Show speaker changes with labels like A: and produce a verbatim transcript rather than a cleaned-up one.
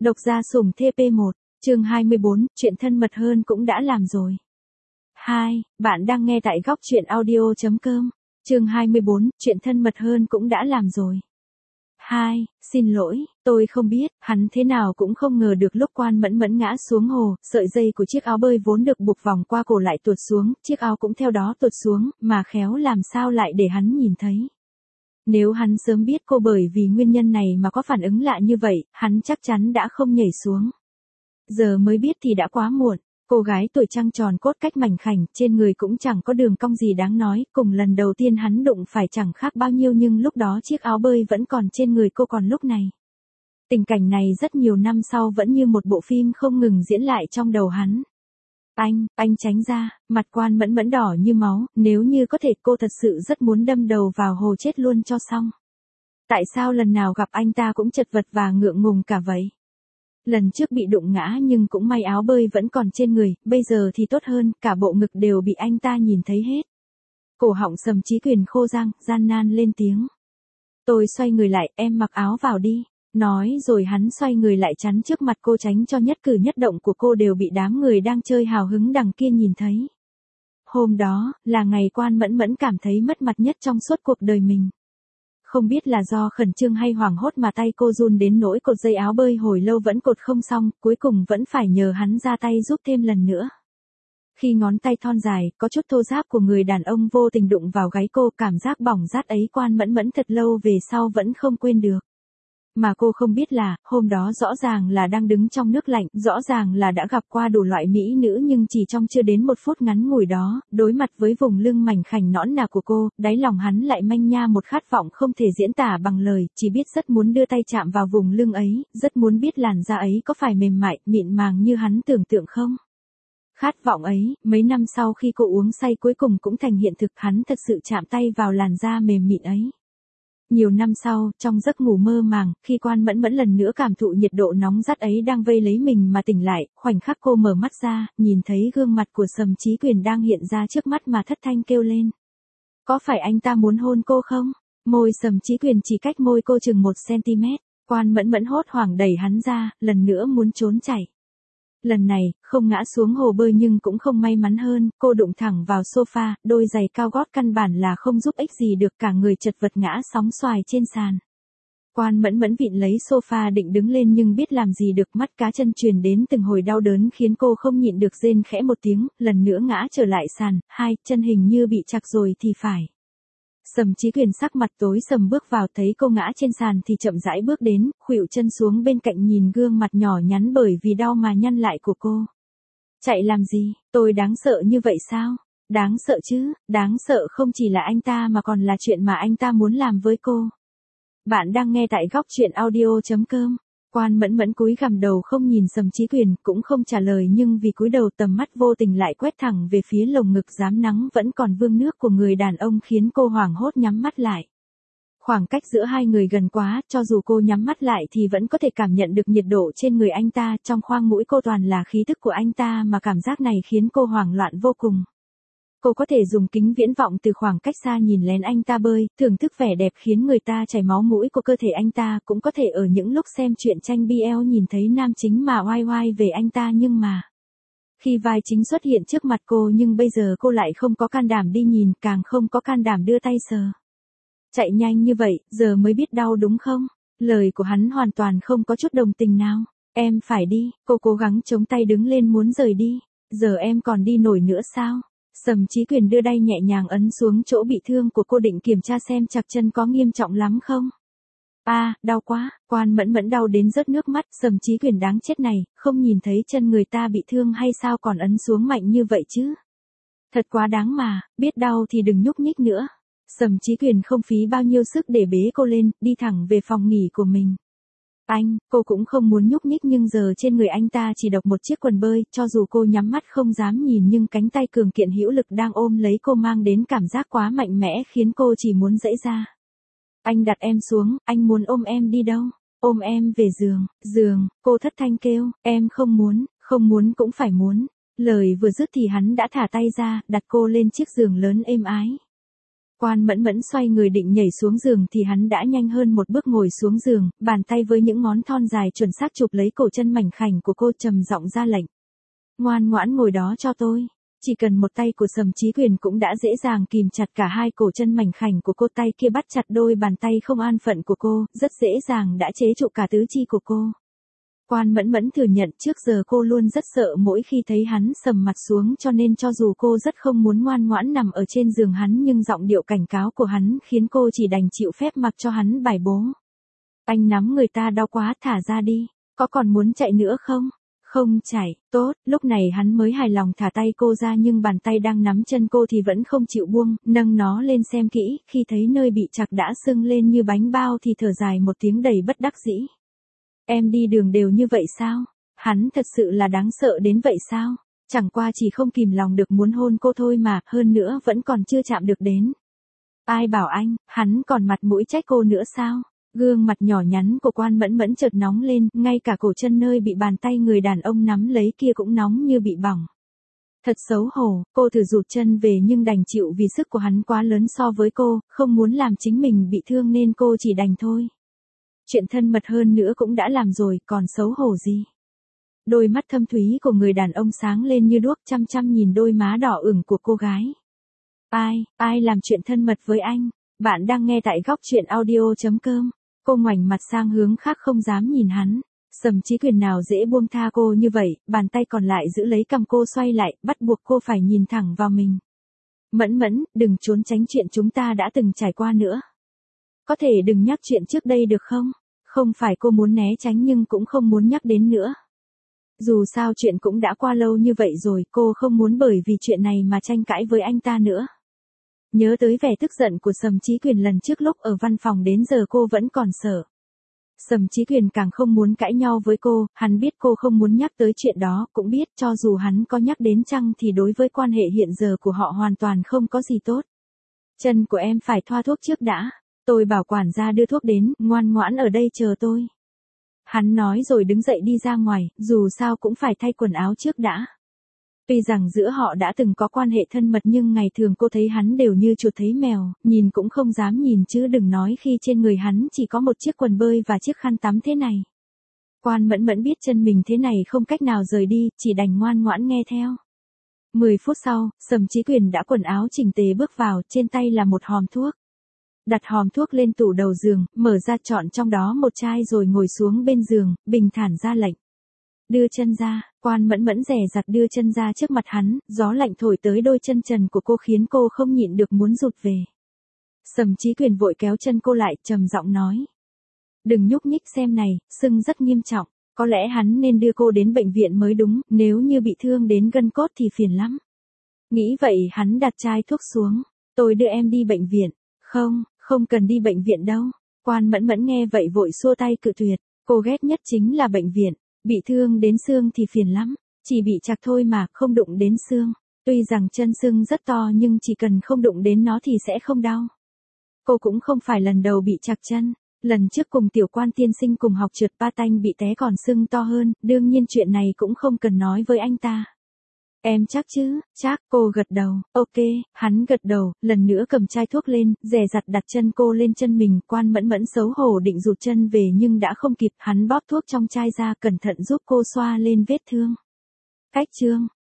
A: Độc gia sủng T P một, chương hai mươi bốn, chuyện thân mật hơn cũng đã làm rồi. hai, bạn đang nghe tại góc chuyện audio chấm com, chương hai mươi bốn, chuyện thân mật hơn cũng đã làm rồi. hai, xin lỗi, tôi không biết, hắn thế nào cũng không ngờ được lúc Quan Mẫn Mẫn ngã xuống hồ, sợi dây của chiếc áo bơi vốn được buộc vòng qua cổ lại tuột xuống, chiếc áo cũng theo đó tuột xuống, mà khéo làm sao lại để hắn nhìn thấy. Nếu hắn sớm biết cô bởi vì nguyên nhân này mà có phản ứng lạ như vậy, hắn chắc chắn đã không nhảy xuống. Giờ mới biết thì đã quá muộn, cô gái tuổi trăng tròn cốt cách mảnh khảnh, trên người cũng chẳng có đường cong gì đáng nói, cùng lần đầu tiên hắn đụng phải chẳng khác bao nhiêu nhưng lúc đó chiếc áo bơi vẫn còn trên người cô còn lúc này. Tình cảnh này rất nhiều năm sau vẫn như một bộ phim không ngừng diễn lại trong đầu hắn. Anh, anh tránh ra, mặt Quan Mẫn Mẫn đỏ như máu, nếu như có thể cô thật sự rất muốn đâm đầu vào hồ chết luôn cho xong. Tại sao lần nào gặp anh ta cũng chật vật và ngượng ngùng cả vậy? Lần trước bị đụng ngã nhưng cũng may áo bơi vẫn còn trên người, bây giờ thì tốt hơn, cả bộ ngực đều bị anh ta nhìn thấy hết. Cổ họng Sầm Chí Quyền khô răng, gian nan lên tiếng. Tôi xoay người lại, em mặc áo vào đi. Nói rồi hắn xoay người lại chắn trước mặt cô tránh cho nhất cử nhất động của cô đều bị đám người đang chơi hào hứng đằng kia nhìn thấy. Hôm đó, là ngày Quan Mẫn Mẫn cảm thấy mất mặt nhất trong suốt cuộc đời mình. Không biết là do khẩn trương hay hoảng hốt mà tay cô run đến nỗi cột dây áo bơi hồi lâu vẫn cột không xong, cuối cùng vẫn phải nhờ hắn ra tay giúp thêm lần nữa. Khi ngón tay thon dài, có chút thô ráp của người đàn ông vô tình đụng vào gáy cô, cảm giác bỏng rát ấy Quan Mẫn Mẫn thật lâu về sau vẫn không quên được. Mà cô không biết là, hôm đó rõ ràng là đang đứng trong nước lạnh, rõ ràng là đã gặp qua đủ loại mỹ nữ nhưng chỉ trong chưa đến một phút ngắn ngủi đó, đối mặt với vùng lưng mảnh khảnh nõn nà của cô, đáy lòng hắn lại manh nha một khát vọng không thể diễn tả bằng lời, chỉ biết rất muốn đưa tay chạm vào vùng lưng ấy, rất muốn biết làn da ấy có phải mềm mại, mịn màng như hắn tưởng tượng không. Khát vọng ấy, mấy năm sau khi cô uống say cuối cùng cũng thành hiện thực, hắn thật sự chạm tay vào làn da mềm mịn ấy. Nhiều năm sau, trong giấc ngủ mơ màng, khi Quan Mẫn Mẫn lần nữa cảm thụ nhiệt độ nóng rát ấy đang vây lấy mình mà tỉnh lại, khoảnh khắc cô mở mắt ra, nhìn thấy gương mặt của Sầm Chí Quyền đang hiện ra trước mắt mà thất thanh kêu lên. Có phải anh ta muốn hôn cô không? Môi Sầm Chí Quyền chỉ cách môi cô chừng một xăng-ti-mét, Quan Mẫn Mẫn hốt hoảng đẩy hắn ra, lần nữa muốn trốn chạy. Lần này, không ngã xuống hồ bơi nhưng cũng không may mắn hơn, cô đụng thẳng vào sofa, đôi giày cao gót căn bản là không giúp ích gì được, cả người chật vật ngã sóng xoài trên sàn. Quan Mẫn Mẫn vịn lấy sofa định đứng lên nhưng biết làm gì được, mắt cá chân truyền đến từng hồi đau đớn khiến cô không nhịn được rên khẽ một tiếng, lần nữa ngã trở lại sàn, hai, chân hình như bị chặt rồi thì phải. Sầm Chí Quyền sắc mặt tối sầm bước vào, thấy cô ngã trên sàn thì chậm rãi bước đến, khuỵu chân xuống bên cạnh nhìn gương mặt nhỏ nhắn bởi vì đau mà nhăn lại của cô. Chạy làm gì, tôi đáng sợ như vậy sao? Đáng sợ chứ, đáng sợ không chỉ là anh ta mà còn là chuyện mà anh ta muốn làm với cô. Bạn đang nghe tại góc chuyện audio chấm com. Quan Mẫn Mẫn cúi gằm đầu không nhìn Sầm Chí Quyền, cũng không trả lời nhưng vì cúi đầu tầm mắt vô tình lại quét thẳng về phía lồng ngực rám nắng vẫn còn vương nước của người đàn ông khiến cô hoảng hốt nhắm mắt lại. Khoảng cách giữa hai người gần quá, cho dù cô nhắm mắt lại thì vẫn có thể cảm nhận được nhiệt độ trên người anh ta, trong khoang mũi cô toàn là khí tức của anh ta mà cảm giác này khiến cô hoảng loạn vô cùng. Cô có thể dùng kính viễn vọng từ khoảng cách xa nhìn lén anh ta bơi, thưởng thức vẻ đẹp khiến người ta chảy máu mũi của cơ thể anh ta, cũng có thể ở những lúc xem truyện tranh bê lờ nhìn thấy nam chính mà oai oai về anh ta nhưng mà... Khi vai chính xuất hiện trước mặt cô nhưng bây giờ cô lại không có can đảm đi nhìn, càng không có can đảm đưa tay sờ. Chạy nhanh như vậy, giờ mới biết đau đúng không? Lời của hắn hoàn toàn không có chút đồng tình nào. Em phải đi, cô cố gắng chống tay đứng lên muốn rời đi. Giờ em còn đi nổi nữa sao? Sầm Chí Quyền đưa tay nhẹ nhàng ấn xuống chỗ bị thương của cô định kiểm tra xem chạc chân có nghiêm trọng lắm không. A, à, đau quá, Quan Mẫn Mẫn đau đến rớt nước mắt, Sầm Chí Quyền đáng chết này, không nhìn thấy chân người ta bị thương hay sao còn ấn xuống mạnh như vậy chứ. Thật quá đáng mà, biết đau thì đừng nhúc nhích nữa. Sầm Chí Quyền không phí bao nhiêu sức để bế cô lên, đi thẳng về phòng nghỉ của mình. Anh, cô cũng không muốn nhúc nhích nhưng giờ trên người anh ta chỉ độc một chiếc quần bơi, cho dù cô nhắm mắt không dám nhìn nhưng cánh tay cường kiện hữu lực đang ôm lấy cô mang đến cảm giác quá mạnh mẽ khiến cô chỉ muốn giãy ra. Anh đặt em xuống, anh muốn ôm em đi đâu? Ôm em về giường, giường, cô thất thanh kêu, em không muốn, không muốn cũng phải muốn. Lời vừa dứt thì hắn đã thả tay ra, đặt cô lên chiếc giường lớn êm ái. Quan Mẫn Mẫn xoay người định nhảy xuống giường thì hắn đã nhanh hơn một bước ngồi xuống giường, bàn tay với những ngón thon dài chuẩn xác chụp lấy cổ chân mảnh khảnh của cô, trầm giọng ra lệnh. Ngoan ngoãn ngồi đó cho tôi. Chỉ cần một tay của Sầm Chí Quyền cũng đã dễ dàng kìm chặt cả hai cổ chân mảnh khảnh của cô, tay kia bắt chặt đôi bàn tay không an phận của cô, rất dễ dàng đã chế trụ cả tứ chi của cô. Quan Mẫn Mẫn thừa nhận trước giờ cô luôn rất sợ mỗi khi thấy hắn sầm mặt xuống, cho nên cho dù cô rất không muốn ngoan ngoãn nằm ở trên giường hắn nhưng giọng điệu cảnh cáo của hắn khiến cô chỉ đành chịu phép mặc cho hắn bài bố. Anh nắm người ta đau quá, thả ra đi, có còn muốn chạy nữa không? Không chạy, tốt, lúc này hắn mới hài lòng thả tay cô ra nhưng bàn tay đang nắm chân cô thì vẫn không chịu buông, nâng nó lên xem kỹ, khi thấy nơi bị chặt đã sưng lên như bánh bao thì thở dài một tiếng đầy bất đắc dĩ. Em đi đường đều như vậy sao? Hắn thật sự là đáng sợ đến vậy sao? Chẳng qua chỉ không kìm lòng được muốn hôn cô thôi mà, hơn nữa vẫn còn chưa chạm được đến. Ai bảo anh, hắn còn mặt mũi trách cô nữa sao? Gương mặt nhỏ nhắn của Quan Mẫn Mẫn chợt nóng lên, ngay cả cổ chân nơi bị bàn tay người đàn ông nắm lấy kia cũng nóng như bị bỏng. Thật xấu hổ, cô thử rụt chân về nhưng đành chịu vì sức của hắn quá lớn so với cô, không muốn làm chính mình bị thương nên cô chỉ đành thôi. Chuyện thân mật hơn nữa cũng đã làm rồi, còn xấu hổ gì? Đôi mắt thâm thúy của người đàn ông sáng lên như đuốc, chăm chăm nhìn đôi má đỏ ửng của cô gái. Ai, ai làm chuyện thân mật với anh? Bạn đang nghe tại góc chuyện audio chấm com. Cô ngoảnh mặt sang hướng khác không dám nhìn hắn. Sầm Chí Quyền nào dễ buông tha cô như vậy, bàn tay còn lại giữ lấy cằm cô xoay lại, bắt buộc cô phải nhìn thẳng vào mình. Mẫn Mẫn, đừng trốn tránh chuyện chúng ta đã từng trải qua nữa. Có thể đừng nhắc chuyện trước đây được không? Không phải cô muốn né tránh nhưng cũng không muốn nhắc đến nữa. Dù sao chuyện cũng đã qua lâu như vậy rồi, cô không muốn bởi vì chuyện này mà tranh cãi với anh ta nữa. Nhớ tới vẻ tức giận của Sầm Chí Quyền lần trước lúc ở văn phòng đến giờ cô vẫn còn sợ. Sầm Chí Quyền càng không muốn cãi nhau với cô, hắn biết cô không muốn nhắc tới chuyện đó, cũng biết cho dù hắn có nhắc đến chăng thì đối với quan hệ hiện giờ của họ hoàn toàn không có gì tốt. Chân của em phải thoa thuốc trước đã, tôi bảo quản gia đưa thuốc đến, ngoan ngoãn ở đây chờ tôi. Hắn nói rồi đứng dậy đi ra ngoài, dù sao cũng phải thay quần áo trước đã. Tuy rằng giữa họ đã từng có quan hệ thân mật nhưng ngày thường cô thấy hắn đều như chuột thấy mèo, nhìn cũng không dám nhìn chứ đừng nói khi trên người hắn chỉ có một chiếc quần bơi và chiếc khăn tắm thế này. Quan Mẫn Mẫn biết chân mình thế này không cách nào rời đi, chỉ đành ngoan ngoãn nghe theo. Mười phút sau, Sầm Chí Quyền đã quần áo chỉnh tề bước vào, trên tay là một hòm thuốc. Đặt hòm thuốc lên tủ đầu giường, mở ra chọn trong đó một chai rồi ngồi xuống bên giường, bình thản ra lệnh. Đưa chân ra, Quan Mẫn Mẫn dè dặt đưa chân ra trước mặt hắn, gió lạnh thổi tới đôi chân trần của cô khiến cô không nhịn được muốn rụt về. Sầm Chí Quyền vội kéo chân cô lại, trầm giọng nói. Đừng nhúc nhích xem này, sưng rất nghiêm trọng, có lẽ hắn nên đưa cô đến bệnh viện mới đúng, nếu như bị thương đến gân cốt thì phiền lắm. Nghĩ vậy hắn đặt chai thuốc xuống, tôi đưa em đi bệnh viện. Không, không cần đi bệnh viện đâu. Quan Mẫn Mẫn nghe vậy vội xua tay cự tuyệt, cô ghét nhất chính là bệnh viện. Bị thương đến xương thì phiền lắm, chỉ bị chặt thôi mà, không đụng đến xương. Tuy rằng chân sưng rất to nhưng chỉ cần không đụng đến nó thì sẽ không đau. Cô cũng không phải lần đầu bị chặt chân, lần trước cùng Tiểu Quan tiên sinh cùng học trượt patin bị té còn sưng to hơn, đương nhiên chuyện này cũng không cần nói với anh ta. Em chắc chứ? Chắc, cô gật đầu, ok, hắn gật đầu, lần nữa cầm chai thuốc lên, dè dặt đặt chân cô lên chân mình, Quan Mẫn Mẫn xấu hổ định rụt chân về nhưng đã không kịp, hắn bóp thuốc trong chai ra cẩn thận giúp cô xoa lên vết thương. Cách chương